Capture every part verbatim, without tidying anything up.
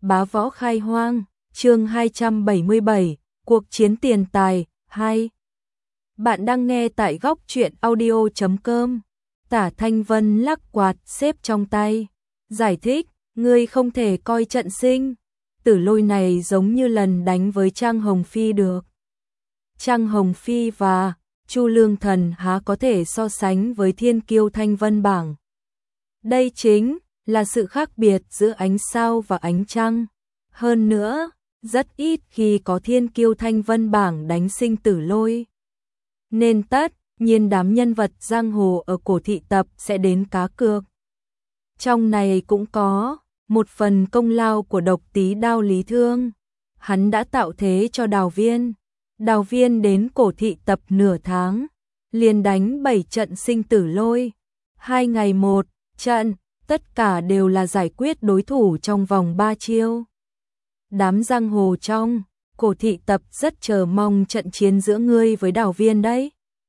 Bá Võ Khai Hoang, chương hai trăm bảy mươi bảy, cuộc chiến tiền tài, hai. Bạn đang nghe tại góc truyện audio chấm com. Tả Thanh Vân lắc quạt xếp trong tay, giải thích, ngươi không thể coi trận sinh tử lôi này giống như lần đánh với Trang Hồng Phi được. Trang Hồng Phi và Chu Lương Thần há có thể so sánh với thiên kiêu Thanh Vân bảng. Đây chính là sự khác biệt giữa ánh sao và ánh trăng. Hơn nữa, rất ít khi có thiên kiêu Thanh Vân bảng đánh sinh tử lôi. Nên tất nhiên đám nhân vật giang hồ ở cổ thị tập sẽ đến cá cược. Trong này cũng có một phần công lao của Độc Tý Đao Lý Thương. Hắn đã tạo thế cho Đào Viên. Đào Viên đến cổ thị tập nửa tháng, liền đánh bảy trận sinh tử lôi. Hai ngày một trận, tất cả đều là giải quyết đối thủ trong vòng ba chiêu. Đám giang hồ trong cổ thị tập rất chờ mong trận chiến giữa ngươi với Đào Viên đấy.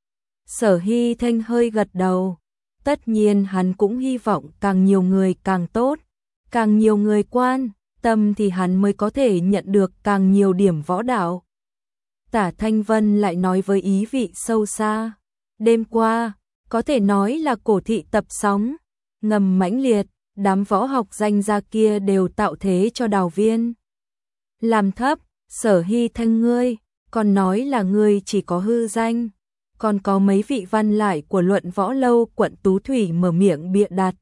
Sở Hy Thanh hơi gật đầu. Tất nhiên hắn cũng hy vọng càng nhiều người càng tốt, càng nhiều người quan tâm thì hắn mới có thể nhận được càng nhiều điểm võ đạo. Tả Thanh Vân lại nói với ý vị sâu xa. Đêm qua, có thể nói là cổ thị tập sóng ngầm mãnh liệt, đám võ học danh gia kia đều tạo thế cho Đào Viên. Làm thấp, Sở Hy Thanh ngươi, còn nói là ngươi chỉ có hư danh. Còn có mấy vị văn lại của Luận Võ Lâu quận Tú Thủy mở miệng bịa đặt.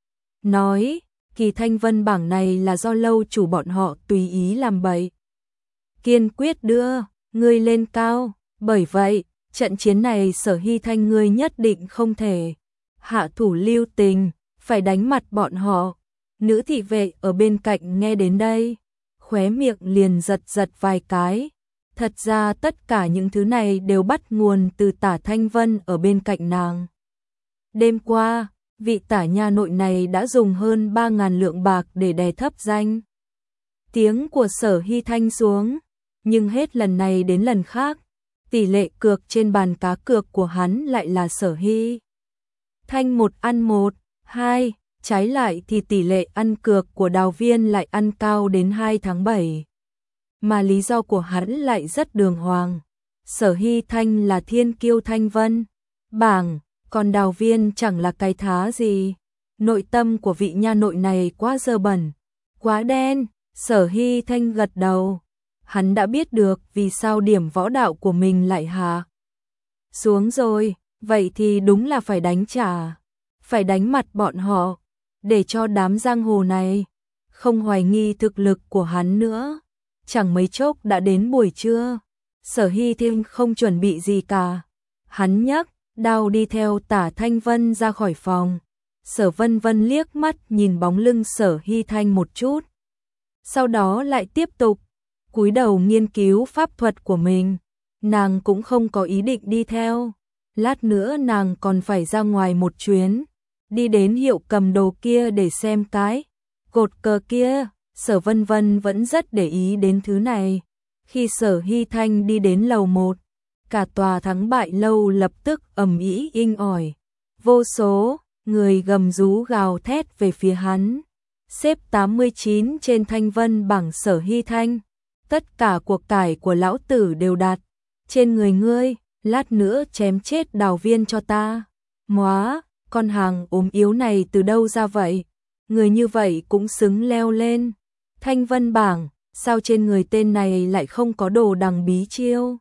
Nói, kỳ Thanh Vân bảng này là do lâu chủ bọn họ tùy ý làm bậy. Kiên quyết đưa ngươi lên cao, bởi vậy, trận chiến này Sở Hy Thanh ngươi nhất định không thể hạ thủ lưu tình, phải đánh mặt bọn họ. Nữ thị vệ ở bên cạnh nghe đến đây, khóe miệng liền giật giật vài cái. Thật ra tất cả những thứ này đều bắt nguồn từ Tả Thanh Vân ở bên cạnh nàng. Đêm qua, vị tả nha nội này đã dùng hơn ba ngàn lượng bạc để đè thấp danh tiếng của Sở Hy Thanh xuống, nhưng hết lần này đến lần khác, tỷ lệ cược trên bàn cá cược của hắn lại là Sở Hy Thanh một ăn một, hai, trái lại thì tỷ lệ ăn cược của Đào Viên lại ăn cao đến hai tháng bảy. Mà lý do của hắn lại rất đường hoàng. Sở Hy Thanh là thiên kiêu Thanh Vân bảng, còn Đào Viên chẳng là cái thá gì. Nội tâm của vị nha nội này quá dơ bẩn, quá đen. Sở Hy Thanh gật đầu. Hắn đã biết được vì sao điểm võ đạo của mình lại hạ xuống rồi. Vậy thì đúng là phải đánh trả, phải đánh mặt bọn họ, để cho đám giang hồ này không hoài nghi thực lực của hắn nữa. Chẳng mấy chốc đã đến buổi trưa, Sở Hy Thanh không chuẩn bị gì cả. Hắn nhấc đao đi theo Tả Thanh Vân ra khỏi phòng. Sở Vân Vân liếc mắt nhìn bóng lưng Sở Hy Thanh một chút, sau đó lại tiếp tục cúi đầu nghiên cứu pháp thuật của mình. Nàng cũng không có ý định đi theo. Lát nữa nàng còn phải ra ngoài một chuyến, đi đến hiệu cầm đồ kia để xem cái cột cờ kia. Sở Vân Vân vẫn rất để ý đến thứ này. Khi Sở Hy Thanh đi đến lầu một, cả tòa Thắng Bại Lâu lập tức ầm ĩ inh ỏi. Vô số người gầm rú gào thét về phía hắn. Xếp tám mươi chín trên Thanh Vân bảng Sở Hy Thanh. Tất cả cuộc cải của lão tử đều đặt trên người ngươi, lát nữa chém chết Đào Viên cho ta. Móa, con hàng ốm yếu này từ đâu ra vậy? Người như vậy cũng xứng leo lên Thanh Vân bảng, sao trên người tên này lại không có đồ đằng bí chiêu?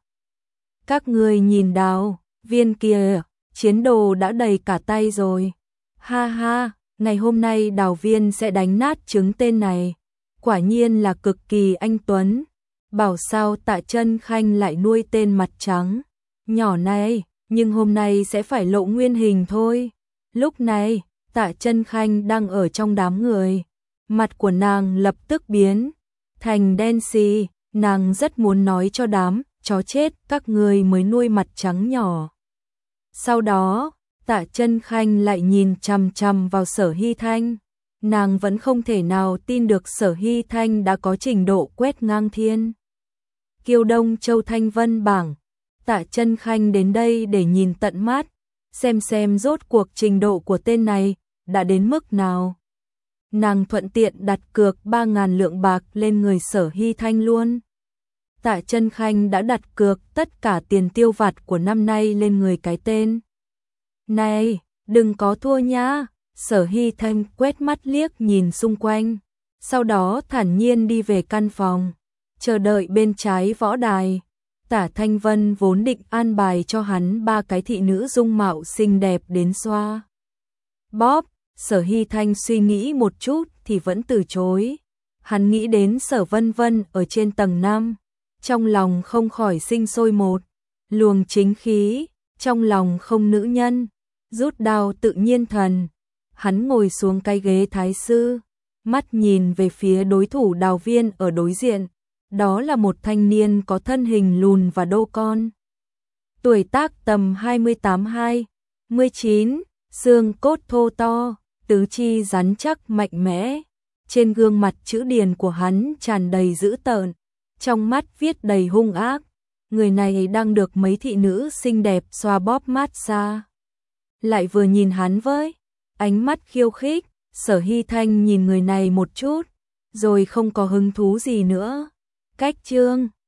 Các người nhìn Đào Viên kìa, chiến đồ đã đầy cả tay rồi. Ha ha, ngày hôm nay Đào Viên sẽ đánh nát trứng tên này. Quả nhiên là cực kỳ anh tuấn. Bảo sao Tạ Chân Khanh lại nuôi tên mặt trắng nhỏ này, nhưng hôm nay sẽ phải lộ nguyên hình thôi. Lúc này, Tạ Chân Khanh đang ở trong đám người. Mặt của nàng lập tức biến thành đen xì. Nàng rất muốn nói cho đám chó chết các người mới nuôi mặt trắng nhỏ. Sau đó, Tạ Chân Khanh lại nhìn chằm chằm vào Sở Hy Thanh. Nàng vẫn không thể nào tin được Sở Hy Thanh đã có trình độ quét ngang thiên kiêu Đông Châu Thanh Vân bảng. Tạ Chân Khanh đến đây để nhìn tận mắt, xem xem rốt cuộc trình độ của tên này đã đến mức nào. nàng thuận tiện đặt cược ba ngàn lượng bạc lên người Sở Hy Thanh luôn. Tạ Chân Khanh đã đặt cược tất cả tiền tiêu vặt của năm nay lên người cái tên. Này, đừng có thua nhá. Sở Hy Thanh quét mắt liếc nhìn xung quanh, sau đó thản nhiên đi về căn phòng, chờ đợi bên trái võ đài. Tả Thanh Vân vốn định an bài cho hắn ba cái thị nữ dung mạo xinh đẹp đến xoa bóp, Sở Hy Thanh suy nghĩ một chút thì vẫn từ chối. Hắn nghĩ đến Sở Vân Vân ở trên tầng năm, trong lòng không khỏi sinh sôi một luồng chính khí, trong lòng không nữ nhân, rút đao tự nhiên thần. Hắn ngồi xuống cái ghế thái sư, mắt nhìn về phía đối thủ Đào Viên ở đối diện. Đó là một thanh niên có thân hình lùn và đô con. Tuổi tác tầm hai mươi tám hai mươi chín, xương cốt thô to, tứ chi rắn chắc mạnh mẽ. Trên gương mặt chữ điền của hắn tràn đầy dữ tợn, trong mắt viết đầy hung ác. Người này đang được mấy thị nữ xinh đẹp xoa bóp mát xa. Lại vừa nhìn hắn với ánh mắt khiêu khích. Sở Hy Thanh nhìn người này một chút, rồi không có hứng thú gì nữa. Cách chương